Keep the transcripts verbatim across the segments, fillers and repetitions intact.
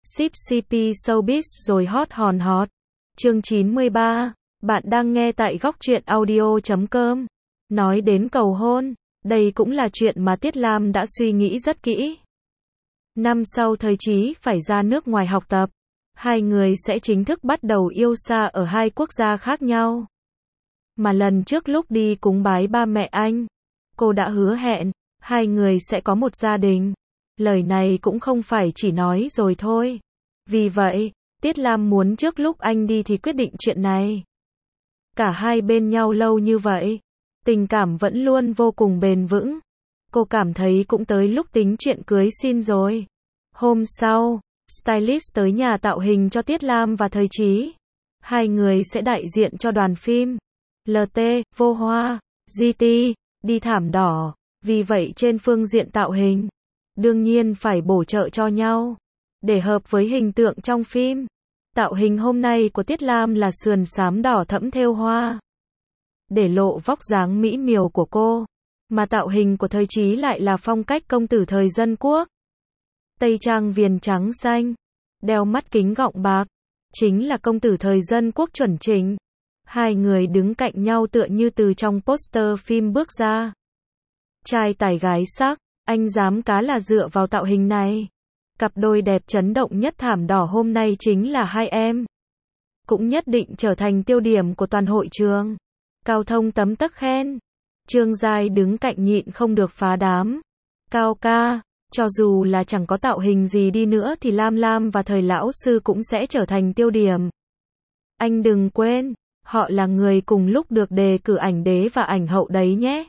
Ship xê pê Showbiz rồi hot hòn hot. Chương chín mươi ba. Bạn đang nghe tại góc truyện audio chấm com. Nói đến cầu hôn, đây cũng là chuyện mà Tiết Lam đã suy nghĩ rất kỹ. Năm sau Thời Chí phải ra nước ngoài học tập. Hai người sẽ chính thức bắt đầu yêu xa ở hai quốc gia khác nhau. Mà lần trước lúc đi cúng bái ba mẹ anh, cô đã hứa hẹn, hai người sẽ có một gia đình. Lời này cũng không phải chỉ nói rồi thôi. Vì vậy, Tiết Lam muốn trước lúc anh đi thì quyết định chuyện này. Cả hai bên nhau lâu như vậy, tình cảm vẫn luôn vô cùng bền vững. Cô cảm thấy cũng tới lúc tính chuyện cưới xin rồi. Hôm sau, stylist tới nhà tạo hình cho Tiết Lam và Thời Chí. Hai người sẽ đại diện cho đoàn phim lờ tê, Vô Hoa, giê tê, đi thảm đỏ. Vì vậy trên phương diện tạo hình, đương nhiên phải bổ trợ cho nhau, để hợp với hình tượng trong phim. Tạo hình hôm nay của Tiết Lam là sườn xám đỏ thẫm thêu hoa, để lộ vóc dáng mỹ miều của cô. Mà tạo hình của Thời Chí lại là phong cách công tử thời dân quốc. Tây trang viền trắng xanh, đeo mắt kính gọng bạc, chính là công tử thời dân quốc chuẩn chỉnh. Hai người đứng cạnh nhau tựa như từ trong poster phim bước ra. Trai tài gái sắc, anh dám cá là dựa vào tạo hình này. Cặp đôi đẹp chấn động nhất thảm đỏ hôm nay chính là hai em. Cũng nhất định trở thành tiêu điểm của toàn hội trường. Cao Thông tấm tắc khen. Trương Giai đứng cạnh nhịn không được phá đám. Cao ca, cho dù là chẳng có tạo hình gì đi nữa thì Lam Lam và Thời lão sư cũng sẽ trở thành tiêu điểm. Anh đừng quên, họ là người cùng lúc được đề cử ảnh đế và ảnh hậu đấy nhé.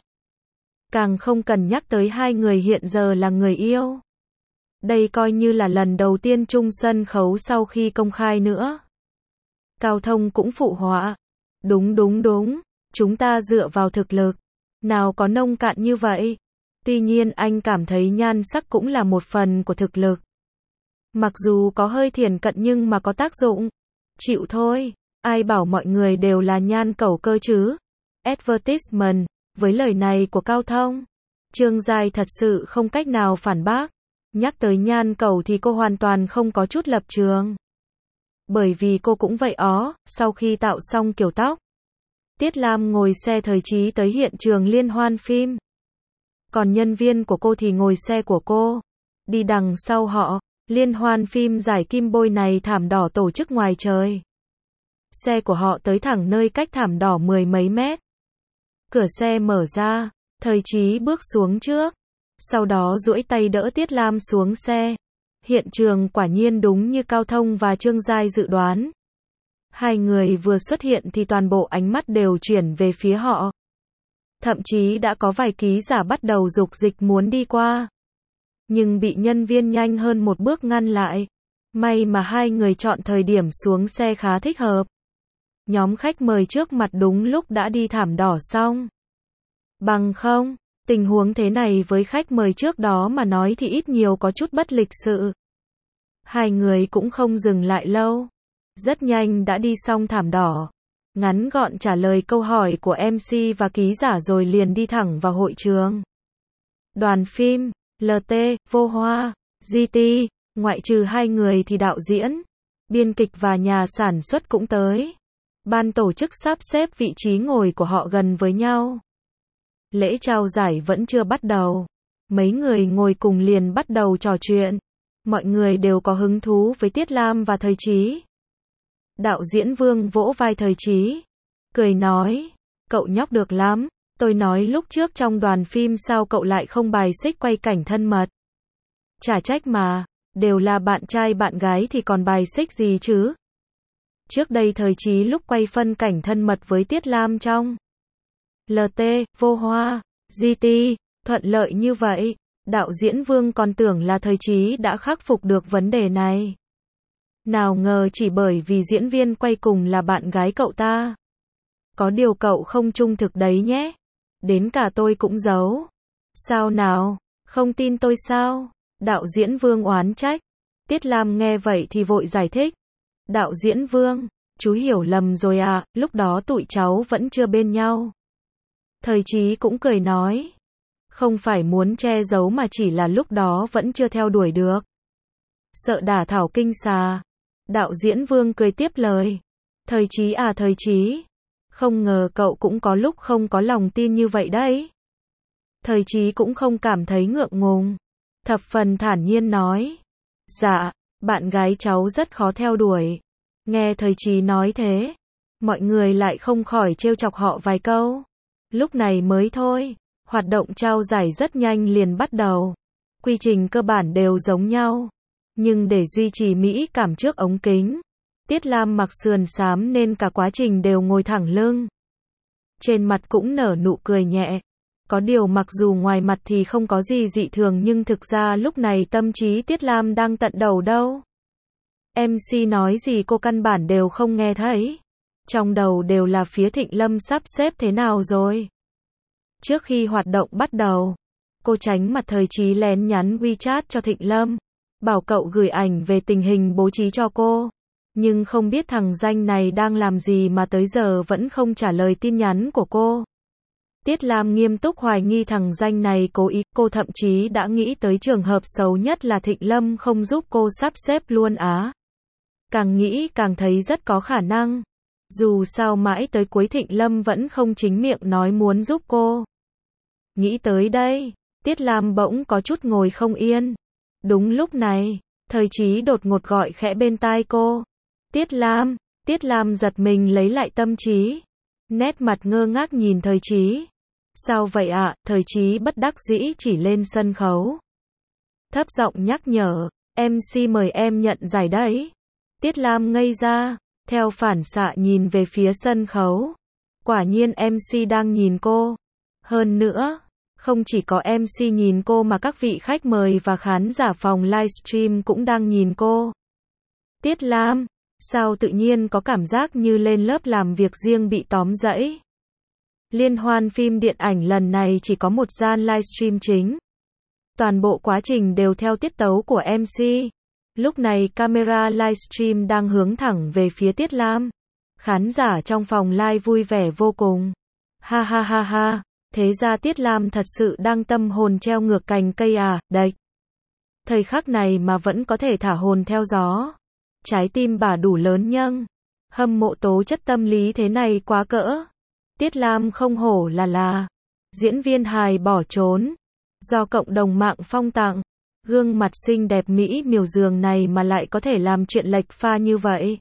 Càng không cần nhắc tới hai người hiện giờ là người yêu. Đây coi như là lần đầu tiên chung sân khấu sau khi công khai nữa. Cao Thông cũng phụ họa. Đúng đúng đúng, chúng ta dựa vào thực lực. Nào có nông cạn như vậy. Tuy nhiên anh cảm thấy nhan sắc cũng là một phần của thực lực. Mặc dù có hơi thiển cận nhưng mà có tác dụng. Chịu thôi, ai bảo mọi người đều là nhan cẩu cơ chứ. Advertisement. Với lời này của Cao Thông, Trương Giai thật sự không cách nào phản bác. Nhắc tới nhan cẩu thì cô hoàn toàn không có chút lập trường. Bởi vì cô cũng vậy ó, sau khi tạo xong kiểu tóc, Tiết Lam ngồi xe Thời Chí tới hiện trường liên hoan phim. Còn nhân viên của cô thì ngồi xe của cô, đi đằng sau họ. Liên hoan phim giải kim bôi này thảm đỏ tổ chức ngoài trời. Xe của họ tới thẳng nơi cách thảm đỏ mười mấy mét. Cửa xe mở ra, Thời Chí bước xuống trước, sau đó duỗi tay đỡ Tiết Lam xuống xe. Hiện trường quả nhiên đúng như Cao Thông và Trương Giai dự đoán. Hai người vừa xuất hiện thì toàn bộ ánh mắt đều chuyển về phía họ. Thậm chí đã có vài ký giả bắt đầu dục dịch muốn đi qua. Nhưng bị nhân viên nhanh hơn một bước ngăn lại. May mà hai người chọn thời điểm xuống xe khá thích hợp. Nhóm khách mời trước mặt đúng lúc đã đi thảm đỏ xong. Bằng không, tình huống thế này với khách mời trước đó mà nói thì ít nhiều có chút bất lịch sự. Hai người cũng không dừng lại lâu. Rất nhanh đã đi xong thảm đỏ. Ngắn gọn trả lời câu hỏi của em xê và ký giả rồi liền đi thẳng vào hội trường. Đoàn phim lờ tê, Vô Hoa, giê tê, ngoại trừ hai người thì đạo diễn, biên kịch và nhà sản xuất cũng tới. Ban tổ chức sắp xếp vị trí ngồi của họ gần với nhau. Lễ trao giải vẫn chưa bắt đầu. Mấy người ngồi cùng liền bắt đầu trò chuyện. Mọi người đều có hứng thú với Tiết Lam và Thời Chí. Đạo diễn Vương vỗ vai Thời Chí, cười nói, cậu nhóc được lắm. Tôi nói lúc trước trong đoàn phim sao cậu lại không bài xích quay cảnh thân mật. Chả trách mà, đều là bạn trai bạn gái thì còn bài xích gì chứ. Trước đây Thời Chí lúc quay phân cảnh thân mật với Tiết Lam trong lờ tê, Vô Hoa, giê tê, thuận lợi như vậy, đạo diễn Vương còn tưởng là Thời Chí đã khắc phục được vấn đề này. Nào ngờ chỉ bởi vì diễn viên quay cùng là bạn gái cậu ta. Có điều cậu không trung thực đấy nhé. Đến cả tôi cũng giấu. Sao nào, không tin tôi sao? Đạo diễn Vương oán trách. Tiết Lam nghe vậy thì vội giải thích. Đạo diễn Vương, chú hiểu lầm rồi à, lúc đó tụi cháu vẫn chưa bên nhau. Thời Chí cũng cười nói. Không phải muốn che giấu mà chỉ là lúc đó vẫn chưa theo đuổi được. sợ đả thảo kinh xà. Đạo diễn Vương cười tiếp lời. Thời Chí à Thời Chí, không ngờ cậu cũng có lúc không có lòng tin như vậy đấy. Thời Chí cũng không cảm thấy ngượng ngùng, thập phần thản nhiên nói. Dạ, bạn gái cháu rất khó theo đuổi. Nghe Thời Chí nói thế, mọi người lại không khỏi trêu chọc họ vài câu. Lúc này mới thôi, hoạt động trao giải rất nhanh liền bắt đầu. Quy trình cơ bản đều giống nhau, nhưng để duy trì mỹ cảm trước ống kính, Tiết Lam mặc sườn xám nên cả quá trình đều ngồi thẳng lưng. Trên mặt cũng nở nụ cười nhẹ. Có điều mặc dù ngoài mặt thì không có gì dị thường nhưng thực ra lúc này tâm trí Tiết Lam đang tận đầu đâu. em xê nói gì cô căn bản đều không nghe thấy. Trong đầu đều là phía Thịnh Lâm sắp xếp thế nào rồi. Trước khi hoạt động bắt đầu, cô tránh mặt Thời Chí lén nhắn WeChat cho Thịnh Lâm, bảo cậu gửi ảnh về tình hình bố trí cho cô. Nhưng không biết thằng danh này đang làm gì mà tới giờ vẫn không trả lời tin nhắn của cô. Tiết Lam nghiêm túc hoài nghi thằng danh này cố ý, cô thậm chí đã nghĩ tới trường hợp xấu nhất là Thịnh Lâm không giúp cô sắp xếp luôn á. Càng nghĩ càng thấy rất có khả năng. Dù sao mãi tới cuối Thịnh Lâm vẫn không chính miệng nói muốn giúp cô. Nghĩ tới đây, Tiết Lam bỗng có chút ngồi không yên. Đúng lúc này, Thời Chí đột ngột gọi khẽ bên tai cô. Tiết Lam, Tiết Lam giật mình lấy lại tâm trí. Nét mặt ngơ ngác nhìn Thời Chí. Sao vậy ạ? À? Thời Chí bất đắc dĩ chỉ lên sân khấu. Thấp giọng nhắc nhở, em xê mời em nhận giải đấy. Tiết Lam ngây ra, theo phản xạ nhìn về phía sân khấu. Quả nhiên em xê đang nhìn cô. Hơn nữa, không chỉ có em xê nhìn cô mà các vị khách mời và khán giả phòng livestream cũng đang nhìn cô. Tiết Lam, sao tự nhiên có cảm giác như lên lớp làm việc riêng bị tóm dẫy. Liên hoan phim điện ảnh lần này chỉ có một gian livestream chính. Toàn bộ quá trình đều theo tiết tấu của em xê. Lúc này camera livestream đang hướng thẳng về phía Tiết Lam. Khán giả trong phòng live vui vẻ vô cùng. Ha ha ha ha, thế ra Tiết Lam thật sự đang tâm hồn treo ngược cành cây à, đệch. Thời khắc này mà vẫn có thể thả hồn theo gió. Trái tim bà đủ lớn nhưng hâm mộ tố chất tâm lý thế này quá cỡ. Tiết Lam không hổ là là diễn viên hài bỏ trốn, do cộng đồng mạng phong tặng. Gương mặt xinh đẹp mỹ miều giường này mà lại có thể làm chuyện lệch pha như vậy.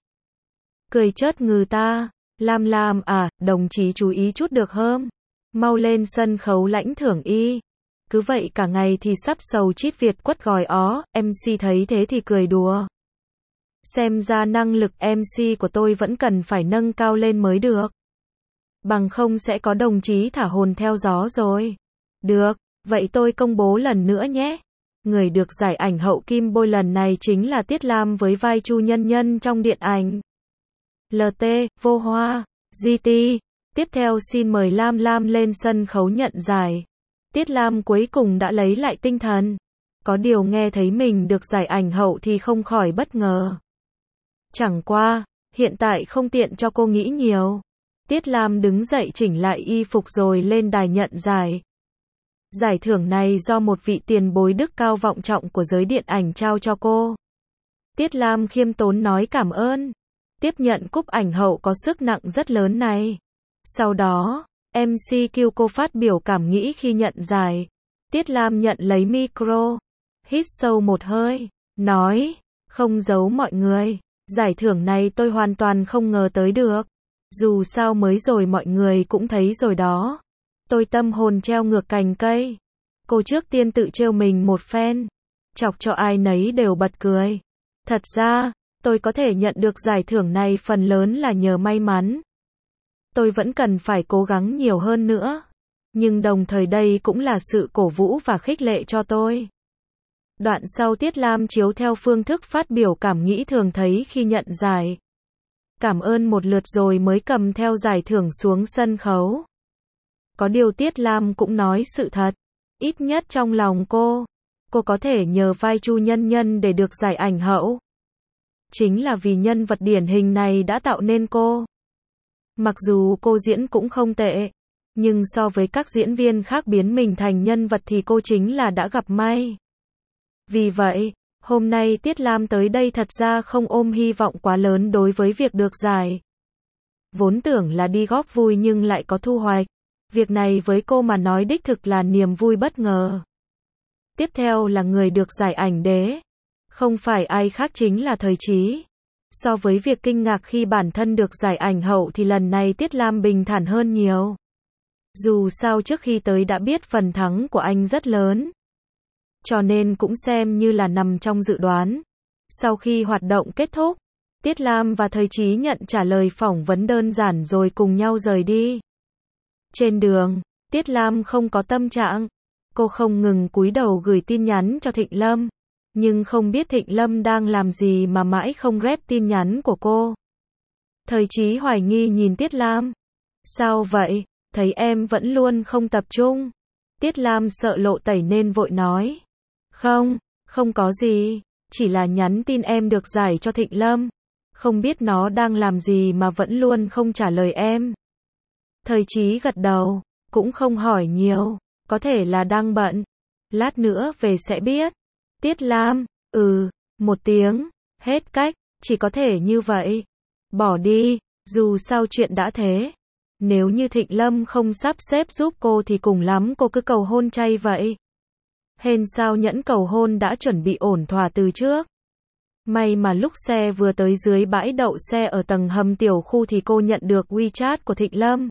Cười chớt ngừ ta, Lam Lam à, đồng chí chú ý chút được không? Mau lên sân khấu lãnh thưởng y. Cứ vậy cả ngày thì sắp sầu chít Việt quất gòi ó, em xê thấy thế thì cười đùa. Xem ra năng lực em xê của tôi vẫn cần phải nâng cao lên mới được. Bằng không sẽ có đồng chí thả hồn theo gió rồi. Được, vậy tôi công bố lần nữa nhé. Người được giải ảnh hậu kim bôi lần này chính là Tiết Lam với vai Chu Nhân Nhân trong điện ảnh lờ tê, Vô Hoa, giê tê. Tiếp theo xin mời Lam Lam lên sân khấu nhận giải. Tiết Lam cuối cùng đã lấy lại tinh thần. Có điều nghe thấy mình được giải ảnh hậu thì không khỏi bất ngờ. Chẳng qua, hiện tại không tiện cho cô nghĩ nhiều. Tiết Lam đứng dậy chỉnh lại y phục rồi lên đài nhận giải. Giải thưởng này do một vị tiền bối đức cao vọng trọng của giới điện ảnh trao cho cô. Tiết Lam khiêm tốn nói cảm ơn. Tiếp nhận cúp ảnh hậu có sức nặng rất lớn này. Sau đó, em xê kêu cô phát biểu cảm nghĩ khi nhận giải. Tiết Lam nhận lấy micro, hít sâu một hơi, nói, không giấu mọi người, giải thưởng này tôi hoàn toàn không ngờ tới được. Dù sao mới rồi mọi người cũng thấy rồi đó. Tôi tâm hồn treo ngược cành cây. Cô trước tiên tự trêu mình một phen, chọc cho ai nấy đều bật cười. Thật ra, tôi có thể nhận được giải thưởng này phần lớn là nhờ may mắn. Tôi vẫn cần phải cố gắng nhiều hơn nữa. Nhưng đồng thời đây cũng là sự cổ vũ và khích lệ cho tôi. Đoạn sau Tiết Lam chiếu theo phương thức phát biểu cảm nghĩ thường thấy khi nhận giải. Cảm ơn một lượt rồi mới cầm theo giải thưởng xuống sân khấu. Có điều Tiết Lam cũng nói sự thật. Ít nhất trong lòng cô, cô có thể nhờ vai Chu Nhân Nhân để được giải ảnh hậu. Chính là vì nhân vật điển hình này đã tạo nên cô. Mặc dù cô diễn cũng không tệ, nhưng so với các diễn viên khác biến mình thành nhân vật thì cô chính là đã gặp may. Vì vậy, Hôm nay Tiết Lam tới đây thật ra không ôm hy vọng quá lớn đối với việc được giải. Vốn tưởng là đi góp vui nhưng lại có thu hoạch. Việc này với cô mà nói đích thực là niềm vui bất ngờ. Tiếp theo là người được giải ảnh đế. Không phải ai khác chính là Thời Chí. So với việc kinh ngạc khi bản thân được giải ảnh hậu thì lần này Tiết Lam bình thản hơn nhiều. Dù sao trước khi tới đã biết phần thắng của anh rất lớn. Cho nên cũng xem như là nằm trong dự đoán. Sau khi hoạt động kết thúc, Tiết Lam và Thời Chí nhận trả lời phỏng vấn đơn giản rồi cùng nhau rời đi. Trên đường, Tiết Lam không có tâm trạng. Cô không ngừng cúi đầu gửi tin nhắn cho Thịnh Lâm. Nhưng không biết Thịnh Lâm đang làm gì mà mãi không rep tin nhắn của cô. Thời Chí hoài nghi nhìn Tiết Lam. Sao vậy? Thấy em vẫn luôn không tập trung. Tiết Lam sợ lộ tẩy nên vội nói. Không, không có gì. Chỉ là nhắn tin em được giải cho Thịnh Lâm. Không biết nó đang làm gì mà vẫn luôn không trả lời em. Thời Chí gật đầu, cũng không hỏi nhiều. Có thể là đang bận. Lát nữa về sẽ biết. Tiết Lam, ừ, một tiếng, hết cách, chỉ có thể như vậy. Bỏ đi, dù sao chuyện đã thế. Nếu như Thịnh Lâm không sắp xếp giúp cô thì cùng lắm cô cứ cầu hôn chay vậy. Hên sao nhẫn cầu hôn đã chuẩn bị ổn thỏa từ trước. May mà lúc xe vừa tới dưới bãi đậu xe ở tầng hầm tiểu khu thì cô nhận được WeChat của Thịnh Lâm.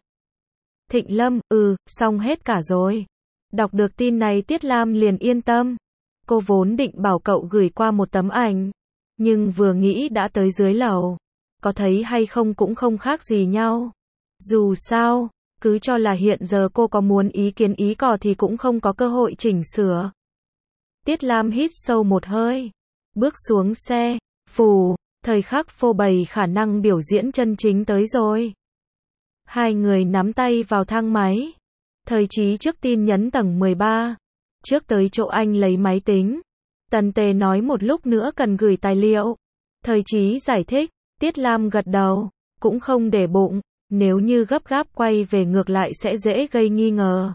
Thịnh Lâm, ừ, xong hết cả rồi. Đọc được tin này Tiết Lam liền yên tâm. Cô vốn định bảo cậu gửi qua một tấm ảnh. Nhưng vừa nghĩ đã tới dưới lầu. Có thấy hay không cũng không khác gì nhau. Dù sao, cứ cho là hiện giờ cô có muốn ý kiến ý cò thì cũng không có cơ hội chỉnh sửa. Tiết Lam hít sâu một hơi. Bước xuống xe. Phù, thời khắc phô bày khả năng biểu diễn chân chính tới rồi. Hai người nắm tay vào thang máy. Thời Chí trước tin nhắn tầng mười ba. Trước tới chỗ anh lấy máy tính. Tần Tề nói một lúc nữa cần gửi tài liệu. Thời Chí giải thích. Tiết Lam gật đầu. Cũng không để bụng. Nếu như gấp gáp quay về ngược lại sẽ dễ gây nghi ngờ.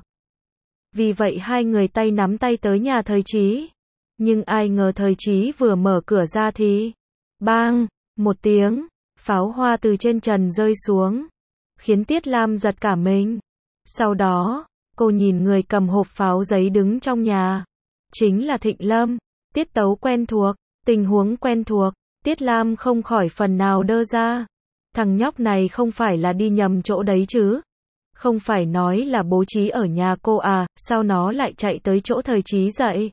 Vì vậy hai người tay nắm tay tới nhà Thời Chí. Nhưng ai ngờ Thời Chí vừa mở cửa ra thì bang, một tiếng, pháo hoa từ trên trần rơi xuống. Khiến Tiết Lam giật cả mình. Sau đó, cô nhìn người cầm hộp pháo giấy đứng trong nhà. Chính là Thịnh Lâm. Tiết tấu quen thuộc, tình huống quen thuộc. Tiết Lam không khỏi phần nào đơ ra. Thằng nhóc này không phải là đi nhầm chỗ đấy chứ. Không phải nói là bố trí ở nhà cô à, sao nó lại chạy tới chỗ Thời Chí dậy.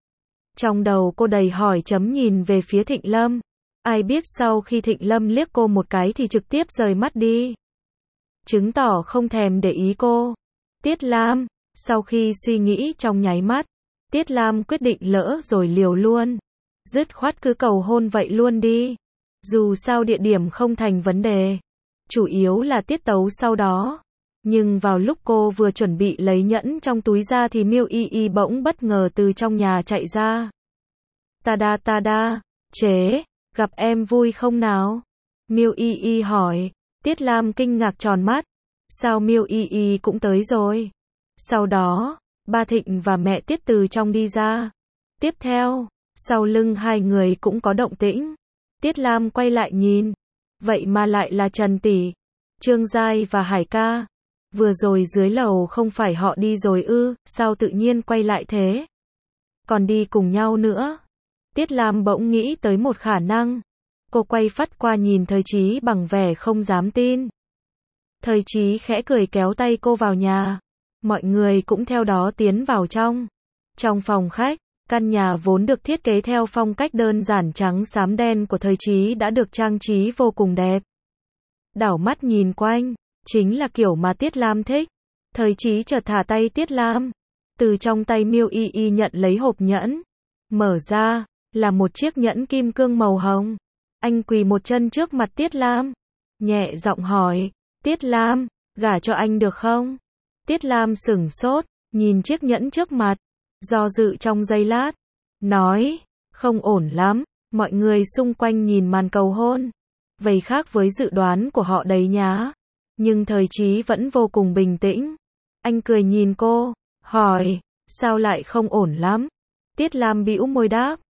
Trong đầu cô đầy hỏi chấm nhìn về phía Thịnh Lâm. Ai biết sau khi Thịnh Lâm liếc cô một cái thì trực tiếp rời mắt đi. Chứng tỏ không thèm để ý cô. Tiết Lam, sau khi suy nghĩ trong nháy mắt, Tiết Lam quyết định lỡ rồi liều luôn. Dứt khoát cứ cầu hôn vậy luôn đi. Dù sao địa điểm không thành vấn đề. Chủ yếu là tiết tấu sau đó. Nhưng vào lúc cô vừa chuẩn bị lấy nhẫn trong túi ra thì Miêu Y Y bỗng bất ngờ từ trong nhà chạy ra. Tada tada, chế, gặp em vui không nào? Miêu Y Y hỏi. Tiết Lam kinh ngạc tròn mắt. Sao Miêu Y Y cũng tới rồi? Sau đó, ba Thịnh và mẹ Tiết từ trong đi ra. Tiếp theo, sau lưng hai người cũng có động tĩnh. Tiết Lam quay lại nhìn. Vậy mà lại là Trần Tỷ, Trương Giai và Hải ca. Vừa rồi dưới lầu không phải họ đi rồi ư, sao tự nhiên quay lại thế? Còn đi cùng nhau nữa. Tiết Lam bỗng nghĩ tới một khả năng. Cô quay phắt qua nhìn Thời Chí bằng vẻ không dám tin. Thời Chí khẽ cười kéo tay cô vào nhà. Mọi người cũng theo đó tiến vào trong. Trong phòng khách, căn nhà vốn được thiết kế theo phong cách đơn giản trắng xám đen của Thời Chí đã được trang trí vô cùng đẹp. Đảo mắt nhìn quanh, chính là kiểu mà Tiết Lam thích. Thời Chí chợt thả tay Tiết Lam. Từ trong tay Miêu Y Y nhận lấy hộp nhẫn. Mở ra, là một chiếc nhẫn kim cương màu hồng. Anh quỳ một chân trước mặt Tiết Lam. Nhẹ giọng hỏi, Tiết Lam, gả cho anh được không? Tiết Lam sửng sốt, nhìn chiếc nhẫn trước mặt. Do dự trong giây lát. Nói, không ổn lắm. Mọi người xung quanh nhìn màn cầu hôn. Vậy khác với dự đoán của họ đấy nhá. Nhưng Thời Chí vẫn vô cùng bình tĩnh. Anh cười nhìn cô, hỏi, sao lại không ổn lắm? Tiết Lam bĩu môi đáp,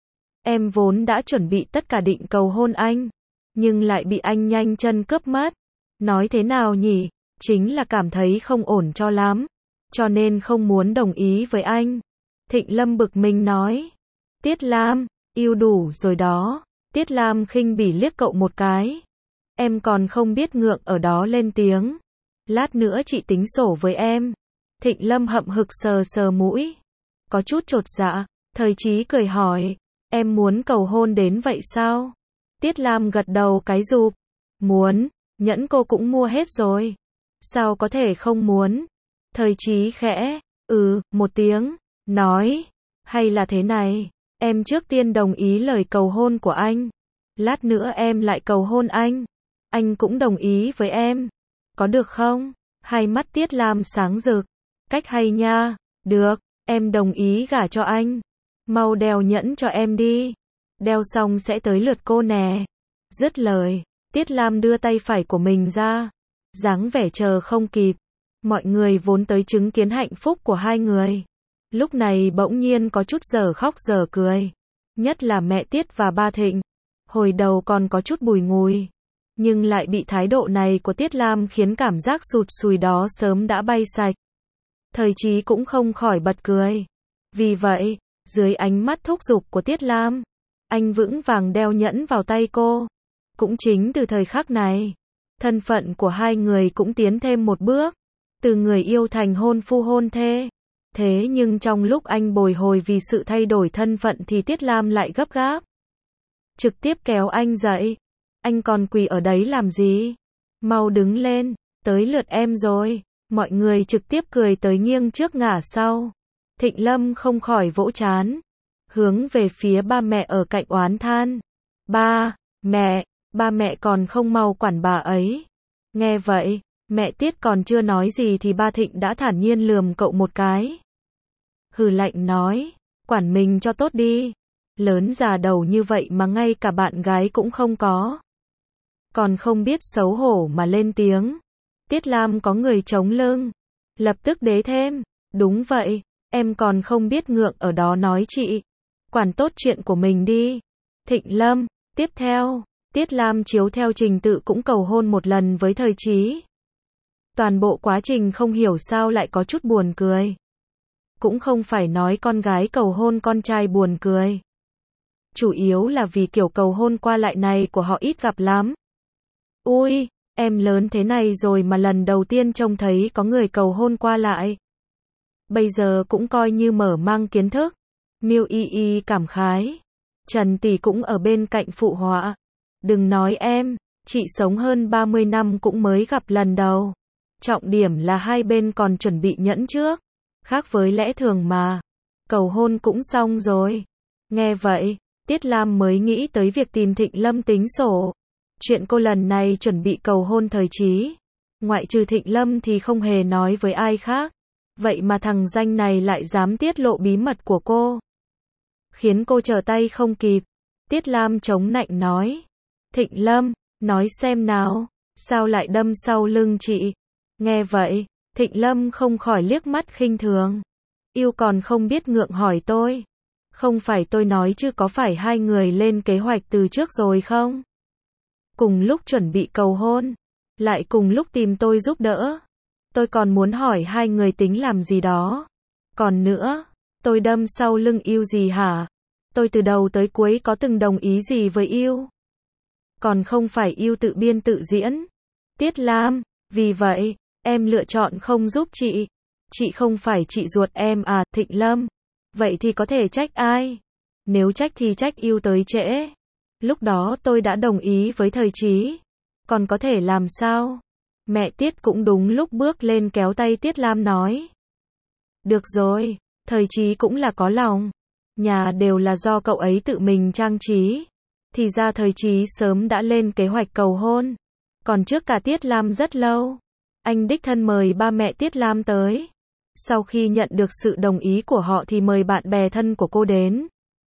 Em vốn đã chuẩn bị tất cả định cầu hôn anh, nhưng lại bị anh nhanh chân cướp mất. Nói thế nào nhỉ? Chính là cảm thấy không ổn cho lắm, cho nên không muốn đồng ý với anh. Thịnh Lâm bực mình nói. Tiết Lam, yêu đủ rồi đó. Tiết Lam khinh bỉ liếc cậu một cái. Em còn không biết ngượng ở đó lên tiếng. Lát nữa chị tính sổ với em. Thịnh Lâm hậm hực sờ sờ mũi. Có chút chột dạ. Thời Chí cười hỏi. Em muốn cầu hôn đến vậy sao? Tiết Lam gật đầu cái rụp. Muốn, nhẫn cô cũng mua hết rồi. Sao có thể không muốn? Thời Chí khẽ, ừ, một tiếng, nói. Hay là thế này, em trước tiên đồng ý lời cầu hôn của anh. Lát nữa em lại cầu hôn anh. Anh cũng đồng ý với em. Có được không? Hai mắt Tiết Lam sáng rực. Cách hay nha. Được, em đồng ý gả cho anh. Mau đeo nhẫn cho em đi. Đeo xong sẽ tới lượt cô nè. Dứt lời, Tiết Lam đưa tay phải của mình ra. Dáng vẻ chờ không kịp. Mọi người vốn tới chứng kiến hạnh phúc của hai người. Lúc này bỗng nhiên có chút giờ khóc giờ cười. Nhất là mẹ Tiết và ba Thịnh. Hồi đầu còn có chút bùi ngùi. Nhưng lại bị thái độ này của Tiết Lam khiến cảm giác sụt sùi đó sớm đã bay sạch. Thời Chí cũng không khỏi bật cười. Vì vậy, dưới ánh mắt thúc giục của Tiết Lam, anh vững vàng đeo nhẫn vào tay cô. Cũng chính từ thời khắc này, thân phận của hai người cũng tiến thêm một bước. Từ người yêu thành hôn phu hôn thê. Thế nhưng trong lúc anh bồi hồi vì sự thay đổi thân phận thì Tiết Lam lại gấp gáp. Trực tiếp kéo anh dậy. Anh còn quỳ ở đấy làm gì? Mau đứng lên, tới lượt em rồi. Mọi người trực tiếp cười tới nghiêng trước ngả sau. Thịnh Lâm không khỏi vỗ trán. Hướng về phía ba mẹ ở cạnh oán than. Ba, mẹ, ba mẹ còn không mau quản bà ấy. Nghe vậy, mẹ Tiết còn chưa nói gì thì ba Thịnh đã thản nhiên lườm cậu một cái. Hừ lạnh nói, quản mình cho tốt đi. Lớn già đầu như vậy mà ngay cả bạn gái cũng không có. Còn không biết xấu hổ mà lên tiếng. Tiết Lam có người chống lưng. Lập tức đế thêm. Đúng vậy, em còn không biết ngượng ở đó nói chị. Quản tốt chuyện của mình đi. Thịnh Lâm, tiếp theo, Tiết Lam chiếu theo trình tự cũng cầu hôn một lần với Thời Chí. Toàn bộ quá trình không hiểu sao lại có chút buồn cười. Cũng không phải nói con gái cầu hôn con trai buồn cười. Chủ yếu là vì kiểu cầu hôn qua lại này của họ ít gặp lắm. Ui, em lớn thế này rồi mà lần đầu tiên trông thấy có người cầu hôn qua lại. Bây giờ cũng coi như mở mang kiến thức. Miêu Y Y cảm khái. Trần tỷ cũng ở bên cạnh phụ họa. Đừng nói em, chị sống hơn ba mươi năm cũng mới gặp lần đầu. Trọng điểm là hai bên còn chuẩn bị nhẫn trước. Khác với lẽ thường mà. Cầu hôn cũng xong rồi. Nghe vậy, Tiết Lam mới nghĩ tới việc tìm Thịnh Lâm tính sổ. Chuyện cô lần này chuẩn bị cầu hôn Thời Chí. Ngoại trừ Thịnh Lâm thì không hề nói với ai khác. Vậy mà thằng danh này lại dám tiết lộ bí mật của cô. Khiến cô trở tay không kịp. Tiết Lam chống nạnh nói. Thịnh Lâm, nói xem nào, sao lại đâm sau lưng chị? Nghe vậy, Thịnh Lâm không khỏi liếc mắt khinh thường. Yêu còn không biết ngượng hỏi tôi. Không phải tôi nói chứ có phải hai người lên kế hoạch từ trước rồi không? Cùng lúc chuẩn bị cầu hôn, lại cùng lúc tìm tôi giúp đỡ. Tôi còn muốn hỏi hai người tính làm gì đó. Còn nữa, tôi đâm sau lưng yêu gì hả? Tôi từ đầu tới cuối có từng đồng ý gì với yêu? Còn không phải yêu tự biên tự diễn. Tiết Lam, vì vậy, em lựa chọn không giúp chị. Chị không phải chị ruột em à, Thịnh Lâm. Vậy thì có thể trách ai? Nếu trách thì trách yêu tới trễ. Lúc đó tôi đã đồng ý với Thời Chí. Còn có thể làm sao? Mẹ Tiết cũng đúng lúc bước lên kéo tay Tiết Lam nói. Được rồi, Thời Chí cũng là có lòng. Nhà đều là do cậu ấy tự mình trang trí. Thì ra Thời Chí sớm đã lên kế hoạch cầu hôn. Còn trước cả Tiết Lam rất lâu. Anh đích thân mời ba mẹ Tiết Lam tới. Sau khi nhận được sự đồng ý của họ thì mời bạn bè thân của cô đến.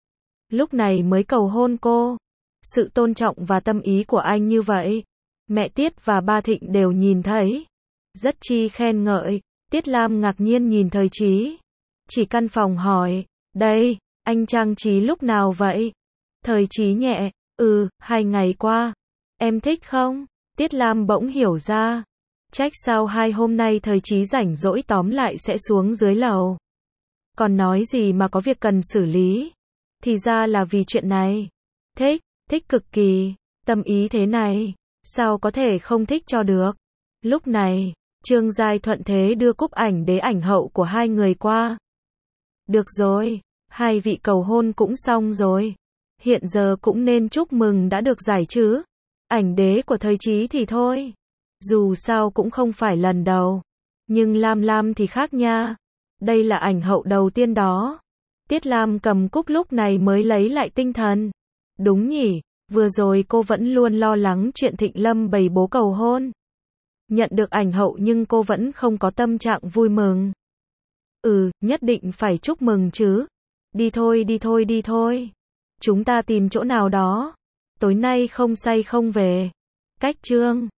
Lúc này mới cầu hôn cô. Sự tôn trọng và tâm ý của anh như vậy, mẹ Tiết và ba Thịnh đều nhìn thấy. Rất chi khen ngợi. Tiết Lam ngạc nhiên nhìn Thời Chí. Chỉ căn phòng hỏi, đây, anh trang trí lúc nào vậy? Thời Chí nhẹ, ừ, hai ngày qua. Em thích không? Tiết Lam bỗng hiểu ra. Trách sao hai hôm nay Thời Chí rảnh rỗi tóm lại sẽ xuống dưới lầu. Còn nói gì mà có việc cần xử lý. Thì ra là vì chuyện này. Thích, thích cực kỳ. Tâm ý thế này, sao có thể không thích cho được. Lúc này, Trương Giai thuận thế đưa cúp ảnh đế ảnh hậu của hai người qua. Được rồi, hai vị cầu hôn cũng xong rồi. Hiện giờ cũng nên chúc mừng đã được giải chứ. Ảnh đế của Thời Chí thì thôi. Dù sao cũng không phải lần đầu. Nhưng Lam Lam thì khác nha. Đây là ảnh hậu đầu tiên đó. Tiết Lam cầm cúp lúc này mới lấy lại tinh thần. Đúng nhỉ, vừa rồi cô vẫn luôn lo lắng chuyện Thịnh Lâm bày bố cầu hôn. Nhận được ảnh hậu nhưng cô vẫn không có tâm trạng vui mừng. Ừ, nhất định phải chúc mừng chứ. Đi thôi đi thôi đi thôi. Chúng ta tìm chỗ nào đó. Tối nay không say không về. Cách Trương